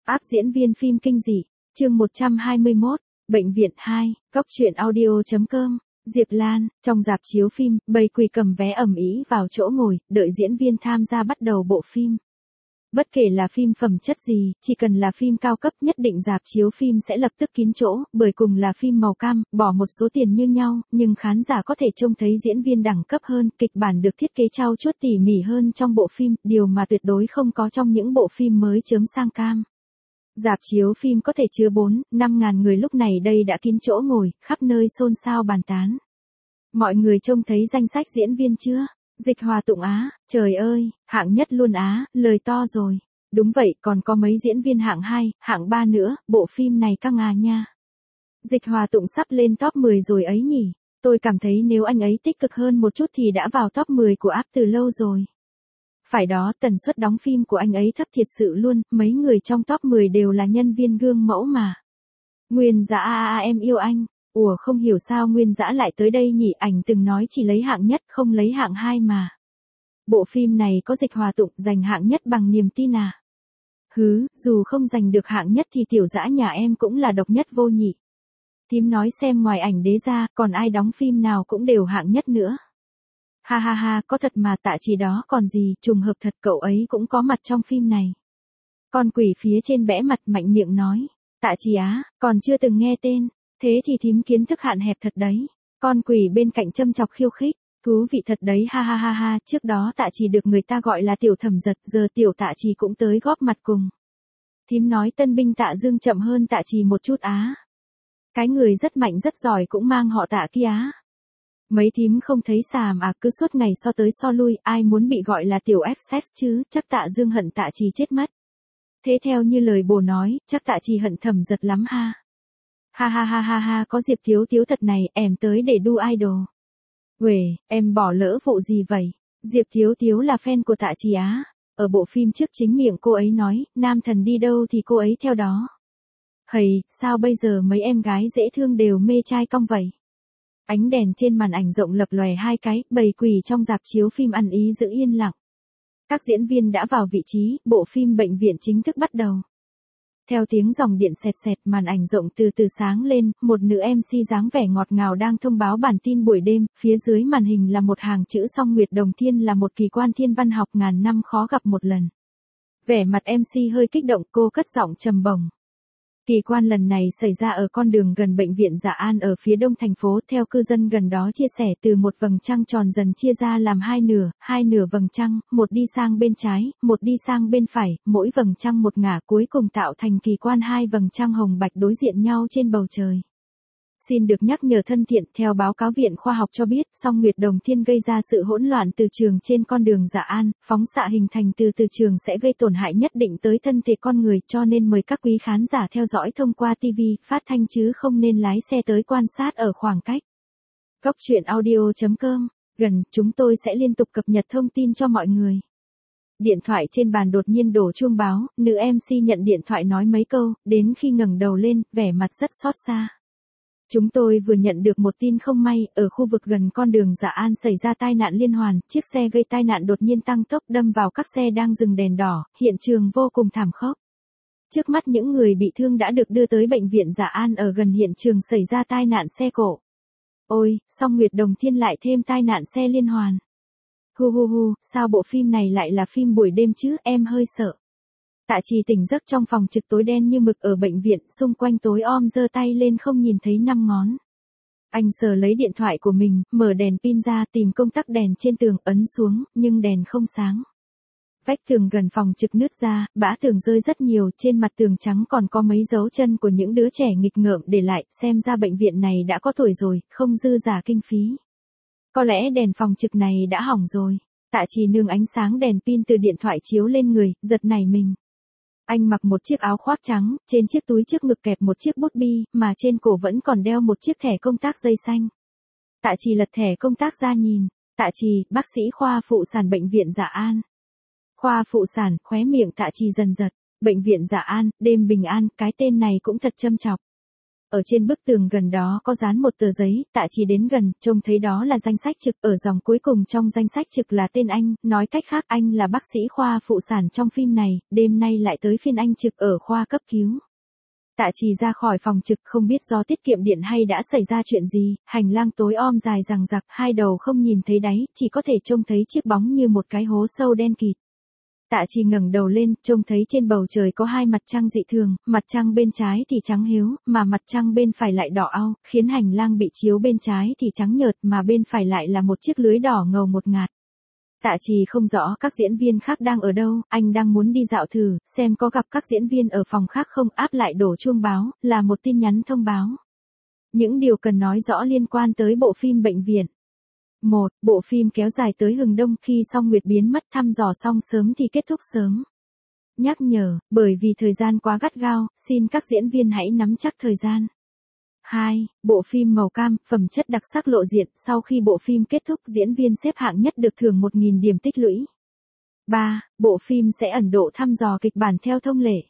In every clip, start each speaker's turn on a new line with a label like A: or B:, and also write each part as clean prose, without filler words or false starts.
A: Áp diễn viên phim kinh dị, chương 121, Bệnh viện 2, Cóc truyện audio.com, Diệp Lan, trong rạp chiếu phim, bầy quỷ cầm vé ầm ĩ vào chỗ ngồi, đợi diễn viên tham gia bắt đầu bộ phim. Bất kể là phim phẩm chất gì, chỉ cần là phim cao cấp nhất định rạp chiếu phim sẽ lập tức kín chỗ, bởi cùng là phim màu cam, bỏ một số tiền như nhau, nhưng khán giả có thể trông thấy diễn viên đẳng cấp hơn, kịch bản được thiết kế trau chuốt tỉ mỉ hơn trong bộ phim, điều mà tuyệt đối không có trong những bộ phim mới chớm sang cam. Rạp chiếu phim có thể chứa 4-5 ngàn người lúc này đây đã kín chỗ ngồi, khắp nơi xôn xao bàn tán. Mọi người trông thấy danh sách diễn viên chưa? Dịch Hòa Tụng Á, trời ơi, hạng nhất luôn Á, lời to rồi. Đúng vậy, còn có mấy diễn viên hạng 2, hạng 3 nữa, bộ phim này căng à nha. Dịch Hòa Tụng sắp lên top 10 rồi ấy nhỉ. Tôi cảm thấy nếu anh ấy tích cực hơn một chút thì đã vào top 10 của áp từ lâu rồi. Phải đó, tần suất đóng phim của anh ấy thấp thiệt sự luôn, mấy người trong top 10 đều là nhân viên gương mẫu mà. Nguyên Dã em yêu anh. Ủa không hiểu sao Nguyên Dã lại tới đây nhỉ, ảnh từng nói chỉ lấy hạng nhất không lấy hạng 2 mà. Bộ phim này có Dịch Hòa Tụng giành hạng nhất bằng niềm tin à? Hứ, dù không giành được hạng nhất thì Tiểu Dã nhà em cũng là độc nhất vô nhị. Thím nói xem ngoài ảnh đế ra, còn ai đóng phim nào cũng đều hạng nhất nữa. Ha ha ha, có thật mà Tạ Trì đó còn gì, trùng hợp thật cậu ấy cũng có mặt trong phim này. Con quỷ phía trên bẽ mặt mạnh miệng nói, Tạ Trì á, còn chưa từng nghe tên. Thế thì thím kiến thức hạn hẹp thật đấy. Con quỷ bên cạnh châm chọc khiêu khích. Thú vị thật đấy, ha ha ha ha, trước đó Tạ Trì được người ta gọi là Tiểu Thẩm Giật, giờ Tiểu Tạ Trì cũng tới góp mặt cùng. Thím nói tân binh Tạ Dương chậm hơn Tạ Trì một chút á. Cái người rất mạnh rất giỏi cũng mang họ Tạ kia á. Mấy thím không thấy xàm à, cứ suốt ngày so tới so lui, ai muốn bị gọi là Tiểu XX chứ, chắc Tạ Dương hận Tạ Trì chết mất. Thế theo như lời bồ nói, chắc Tạ Trì hận Thẩm Giật lắm ha. Ha ha ha ha ha, có Diệp Thiếu Thiếu thật này, em tới để đu idol. Uể, em bỏ lỡ vụ gì vậy? Diệp Thiếu Thiếu là fan của Tạ Trì á. Ở bộ phim trước chính miệng cô ấy nói, nam thần đi đâu thì cô ấy theo đó. Hầy, sao bây giờ mấy em gái dễ thương đều mê trai cong vậy? Ánh đèn trên màn ảnh rộng lập lòe hai cái, bầy quỷ trong rạp chiếu phim ăn ý giữ yên lặng. Các diễn viên đã vào vị trí, bộ phim Bệnh viện chính thức bắt đầu. Theo tiếng dòng điện xẹt xẹt, màn ảnh rộng từ từ sáng lên, một nữ MC dáng vẻ ngọt ngào đang thông báo bản tin buổi đêm, phía dưới màn hình là một hàng chữ Song Nguyệt Đồng Thiên là một kỳ quan thiên văn học ngàn năm khó gặp một lần. Vẻ mặt MC hơi kích động, cô cất giọng trầm bổng. Kỳ quan lần này xảy ra ở con đường gần bệnh viện Dạ An ở phía đông thành phố, theo cư dân gần đó chia sẻ, từ một vầng trăng tròn dần chia ra làm hai nửa vầng trăng, một đi sang bên trái, một đi sang bên phải, mỗi vầng trăng một ngả, cuối cùng tạo thành kỳ quan hai vầng trăng hồng bạch đối diện nhau trên bầu trời. Xin được nhắc nhở thân thiện, theo báo cáo Viện Khoa học cho biết, Song Nguyệt Đồng Thiên gây ra sự hỗn loạn từ trường trên con đường Dạ An, phóng xạ hình thành từ trường sẽ gây tổn hại nhất định tới thân thể con người, cho nên mời các quý khán giả theo dõi thông qua TV, phát thanh chứ không nên lái xe tới quan sát ở khoảng cách. Cóc truyện audio.com, gần, chúng tôi sẽ liên tục cập nhật thông tin cho mọi người. Điện thoại trên bàn đột nhiên đổ chuông báo, nữ MC nhận điện thoại nói mấy câu, đến khi ngẩng đầu lên, vẻ mặt rất xót xa. Chúng tôi vừa nhận được một tin không may, ở khu vực gần con đường Dạ An xảy ra tai nạn liên hoàn, chiếc xe gây tai nạn đột nhiên tăng tốc đâm vào các xe đang dừng đèn đỏ, hiện trường vô cùng thảm khốc. Trước mắt những người bị thương đã được đưa tới bệnh viện Dạ An ở gần hiện trường xảy ra tai nạn xe cộ. Ôi, Song Nguyệt Đồng Thiên lại thêm tai nạn xe liên hoàn. Hu hu hu, sao bộ phim này lại là phim buổi đêm chứ, em hơi sợ. Tạ Trì tỉnh giấc trong phòng trực tối đen như mực ở bệnh viện, xung quanh tối om, giơ tay lên không nhìn thấy 5 ngón. Anh sờ lấy điện thoại của mình, mở đèn pin ra, tìm công tắc đèn trên tường, ấn xuống, nhưng đèn không sáng. Vách tường gần phòng trực nứt ra, bã tường rơi rất nhiều, trên mặt tường trắng còn có mấy dấu chân của những đứa trẻ nghịch ngợm để lại, xem ra bệnh viện này đã có tuổi rồi, không dư giả kinh phí. Có lẽ đèn phòng trực này đã hỏng rồi. Tạ Trì nương ánh sáng đèn pin từ điện thoại chiếu lên người, giật nảy mình. Anh mặc một chiếc áo khoác trắng, trên chiếc túi trước ngực kẹp một chiếc bút bi, mà trên cổ vẫn còn đeo một chiếc thẻ công tác dây xanh. Tạ Trì lật thẻ công tác ra nhìn. Tạ Trì, bác sĩ khoa phụ sản bệnh viện Dạ An. Khoa phụ sản, khóe miệng Tạ Trì dần giật. Bệnh viện Dạ An, đêm bình an, cái tên này cũng thật châm chọc. Ở trên bức tường gần đó có dán một tờ giấy, Tạ Trì đến gần, trông thấy đó là danh sách trực, ở dòng cuối cùng trong danh sách trực là tên anh, nói cách khác anh là bác sĩ khoa phụ sản trong phim này, đêm nay lại tới phiên anh trực ở khoa cấp cứu. Tạ Trì ra khỏi phòng trực không biết do tiết kiệm điện hay đã xảy ra chuyện gì, hành lang tối om dài dằng dặc, hai đầu không nhìn thấy đáy, chỉ có thể trông thấy chiếc bóng như một cái hố sâu đen kịt. Tạ Trì ngẩng đầu lên, trông thấy trên bầu trời có hai mặt trăng dị thường, mặt trăng bên trái thì trắng hiếu, mà mặt trăng bên phải lại đỏ au, khiến hành lang bị chiếu bên trái thì trắng nhợt mà bên phải lại là một chiếc lưới đỏ ngầu một ngạt. Tạ Trì không rõ các diễn viên khác đang ở đâu, anh đang muốn đi dạo thử, xem có gặp các diễn viên ở phòng khác không, áp lại đổ chuông báo, là một tin nhắn thông báo. Những điều cần nói rõ liên quan tới bộ phim Bệnh viện. 1. Bộ phim kéo dài tới hừng đông, khi Song Nguyệt biến mất, thăm dò xong sớm thì kết thúc sớm. Nhắc nhở, bởi vì thời gian quá gắt gao, xin các diễn viên hãy nắm chắc thời gian. 2. Bộ phim màu cam, phẩm chất đặc sắc lộ diện, sau khi bộ phim kết thúc diễn viên xếp hạng nhất được thưởng 1.000 điểm tích lũy. 3. Bộ phim sẽ ẩn độ thăm dò kịch bản theo thông lệ.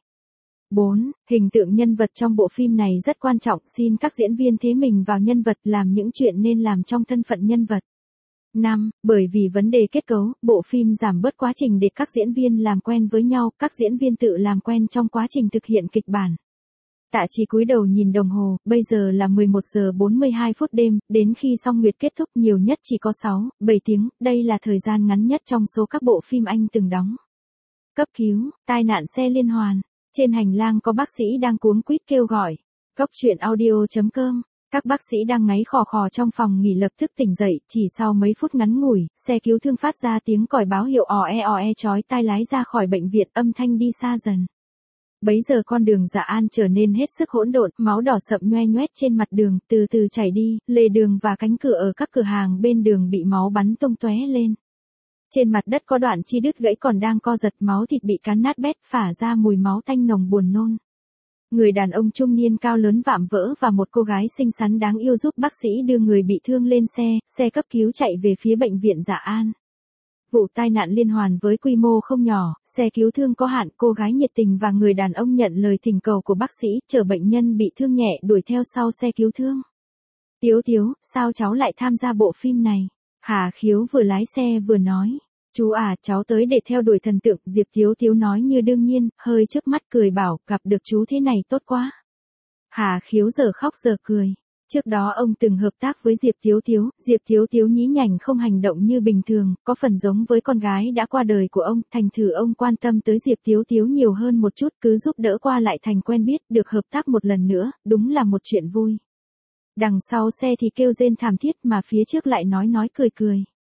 A: 4. Hình tượng nhân vật trong bộ phim này rất quan trọng, xin các diễn viên thế mình vào nhân vật, làm những chuyện nên làm trong thân phận nhân vật. 5. Bởi vì vấn đề kết cấu, bộ phim giảm bớt quá trình để các diễn viên làm quen với nhau, các diễn viên tự làm quen trong quá trình thực hiện kịch bản. Tạ Trì cúi đầu nhìn đồng hồ, bây giờ là 11 giờ 42 phút đêm, đến khi Song Nguyệt kết thúc nhiều nhất chỉ có 7 tiếng, đây là thời gian ngắn nhất trong số các bộ phim anh từng đóng. Cấp cứu, tai nạn xe liên hoàn. Trên hành lang có bác sĩ đang cuống quýt kêu gọi. Cốc truyện audio.com. Các bác sĩ đang ngáy khò khò trong phòng nghỉ lập tức tỉnh dậy, chỉ sau mấy phút ngắn ngủi, xe cứu thương phát ra tiếng còi báo hiệu ò e chói tai lái ra khỏi bệnh viện, âm thanh đi xa dần. Bấy giờ con đường Dạ An trở nên hết sức hỗn độn, máu đỏ sậm nhoe nhoét trên mặt đường, từ từ chảy đi, lề đường và cánh cửa ở các cửa hàng bên đường bị máu bắn tung tóe lên. Trên mặt đất có đoạn chi đứt gãy còn đang co giật, máu thịt bị cắn nát bét, phả ra mùi máu tanh nồng buồn nôn. Người đàn ông trung niên cao lớn vạm vỡ và một cô gái xinh xắn đáng yêu giúp bác sĩ đưa người bị thương lên xe cấp cứu chạy về phía bệnh viện Dạ An. Vụ tai nạn liên hoàn với quy mô không nhỏ, xe cứu thương có hạn, cô gái nhiệt tình và người đàn ông nhận lời thỉnh cầu của bác sĩ, chở bệnh nhân bị thương nhẹ đuổi theo sau xe cứu thương. Tiếu, sao cháu lại tham gia bộ phim này? Hà Khiếu vừa lái xe vừa nói. Chú à, cháu tới để theo đuổi thần tượng, Diệp Tiếu nói như đương nhiên, hơi chớp mắt cười bảo, gặp được chú thế này tốt quá. Hà Khiếu giờ khóc giờ cười. Trước đó ông từng hợp tác với Diệp Tiếu nhí nhảnh không hành động như bình thường, có phần giống với con gái đã qua đời của ông, thành thử ông quan tâm tới Diệp Tiếu nhiều hơn một chút, cứ giúp đỡ qua lại thành quen biết, được hợp tác một lần nữa, đúng là một chuyện vui. Đằng sau xe thì kêu rên thảm thiết mà phía trước lại nói cười.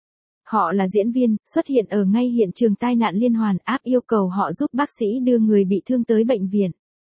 A: Họ là diễn viên, xuất hiện ở ngay hiện trường tai nạn liên hoàn, áp yêu cầu họ giúp bác sĩ đưa người bị thương tới bệnh viện.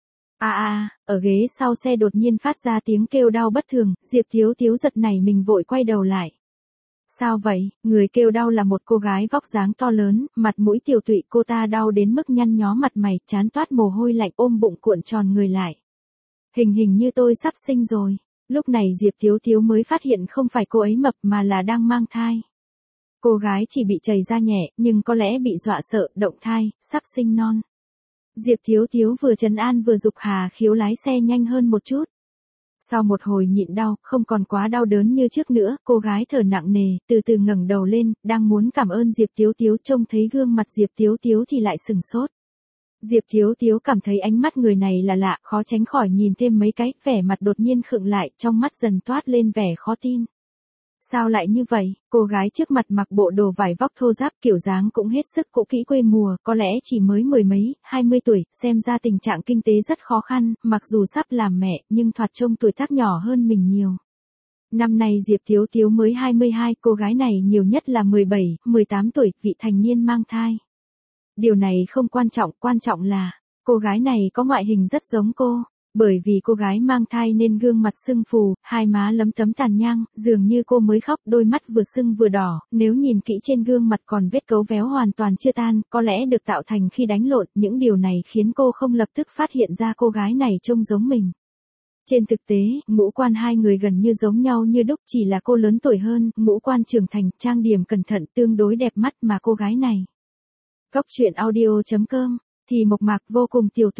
A: Ở ghế sau xe đột nhiên phát ra tiếng kêu đau bất thường, Diệp Tiếu giật nảy mình vội quay đầu lại. Sao vậy? Người kêu đau là một cô gái vóc dáng to lớn, mặt mũi tiều tụy, cô ta đau đến mức nhăn nhó mặt mày, trán toát mồ hôi lạnh, ôm bụng cuộn tròn người lại. Hình như tôi sắp sinh rồi. Lúc này Diệp Tiếu mới phát hiện không phải cô ấy mập mà là đang mang thai. Cô gái chỉ bị chảy ra nhẹ, nhưng có lẽ bị dọa sợ, động thai, sắp sinh non. Diệp Tiếu vừa trấn an vừa giục Hà Khiếu lái xe nhanh hơn một chút. Sau một hồi nhịn đau, không còn quá đau đớn như trước nữa, cô gái thở nặng nề, từ từ ngẩng đầu lên, đang muốn cảm ơn Diệp Tiếu, trông thấy gương mặt Diệp Tiếu thì lại sừng sốt. Diệp Tiếu cảm thấy ánh mắt người này là lạ, khó tránh khỏi nhìn thêm mấy cái, vẻ mặt đột nhiên khựng lại, trong mắt dần toát lên vẻ khó tin. Sao lại như vậy? Cô gái trước mặt mặc bộ đồ vải vóc thô ráp, kiểu dáng cũng hết sức cũ kỹ quê mùa, có lẽ chỉ mới 20 tuổi, xem ra tình trạng kinh tế rất khó khăn, mặc dù sắp làm mẹ, nhưng thoạt trông tuổi tác nhỏ hơn mình nhiều. Năm nay Diệp Tiếu mới 22, cô gái này nhiều nhất là 17-18 tuổi, vị thành niên mang thai. Điều này không quan trọng là, cô gái này có ngoại hình rất giống cô. Bởi vì cô gái mang thai nên gương mặt sưng phù, hai má lấm tấm tàn nhang, dường như cô mới khóc, đôi mắt vừa sưng vừa đỏ, nếu nhìn kỹ trên gương mặt còn vết cấu véo hoàn toàn chưa tan, có lẽ được tạo thành khi đánh lộn, những điều này khiến cô không lập tức phát hiện ra cô gái này trông giống mình. Trên thực tế, ngũ quan hai người gần như giống nhau như đúc, chỉ là cô lớn tuổi hơn, ngũ quan trưởng thành, trang điểm cẩn thận, tương đối đẹp mắt mà cô gái này. Cốc truyện audio.com, thì mộc mạc vô cùng tiều tụy.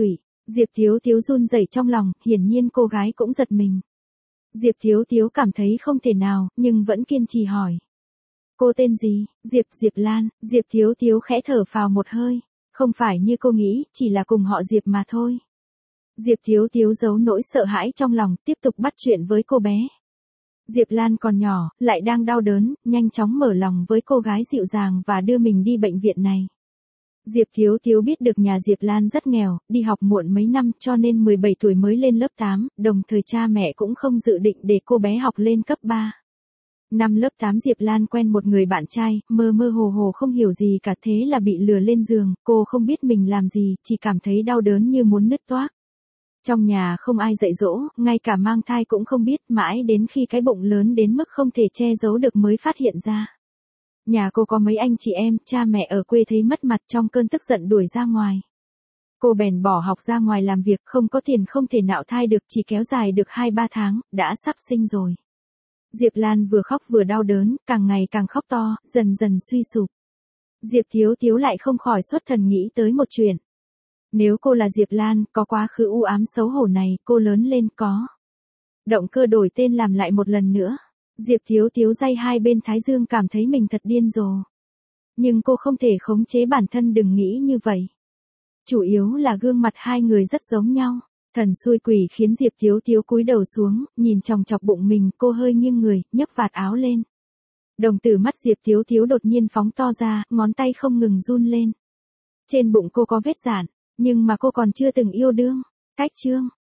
A: Diệp Thiếu Thiếu run rẩy trong lòng, hiển nhiên cô gái cũng giật mình. Diệp Thiếu Thiếu cảm thấy không thể nào, nhưng vẫn kiên trì hỏi. Cô tên gì? Diệp Lan. Diệp Thiếu Thiếu khẽ thở phào một hơi. Không phải như cô nghĩ, chỉ là cùng họ Diệp mà thôi. Diệp Thiếu Thiếu giấu nỗi sợ hãi trong lòng, tiếp tục bắt chuyện với cô bé. Diệp Lan còn nhỏ, lại đang đau đớn, nhanh chóng mở lòng với cô gái dịu dàng và đưa mình đi bệnh viện này. Diệp Thiếu Thiếu biết được nhà Diệp Lan rất nghèo, đi học muộn mấy năm cho nên 17 tuổi mới lên lớp 8, đồng thời cha mẹ cũng không dự định để cô bé học lên cấp 3. Năm lớp 8 Diệp Lan quen một người bạn trai, mơ mơ hồ hồ không hiểu gì cả, thế là bị lừa lên giường, cô không biết mình làm gì, chỉ cảm thấy đau đớn như muốn nứt toác. Trong nhà không ai dạy dỗ, ngay cả mang thai cũng không biết, mãi đến khi cái bụng lớn đến mức không thể che giấu được mới phát hiện ra. Nhà cô có mấy anh chị em, cha mẹ ở quê thấy mất mặt trong cơn tức giận đuổi ra ngoài. Cô bèn bỏ học ra ngoài làm việc, không có tiền không thể nạo thai được, chỉ kéo dài được 2-3 tháng, đã sắp sinh rồi. Diệp Lan vừa khóc vừa đau đớn, càng ngày càng khóc to, dần dần suy sụp. Diệp Thiếu Thiếu lại không khỏi xuất thần nghĩ tới một chuyện. Nếu cô là Diệp Lan, có quá khứ u ám xấu hổ này, cô lớn lên có động cơ đổi tên làm lại một lần nữa. Diệp Thiếu Thiếu day hai bên thái dương cảm thấy mình thật điên rồ. Nhưng cô không thể khống chế bản thân đừng nghĩ như vậy. Chủ yếu là gương mặt hai người rất giống nhau. Thần xui quỷ khiến Diệp Thiếu Thiếu cúi đầu xuống, nhìn chòng chọc bụng mình, cô hơi nghiêng người, nhấc vạt áo lên. Đồng tử mắt Diệp Thiếu Thiếu đột nhiên phóng to ra, ngón tay không ngừng run lên. Trên bụng cô có vết rạn, nhưng mà cô còn chưa từng yêu đương. Cách chương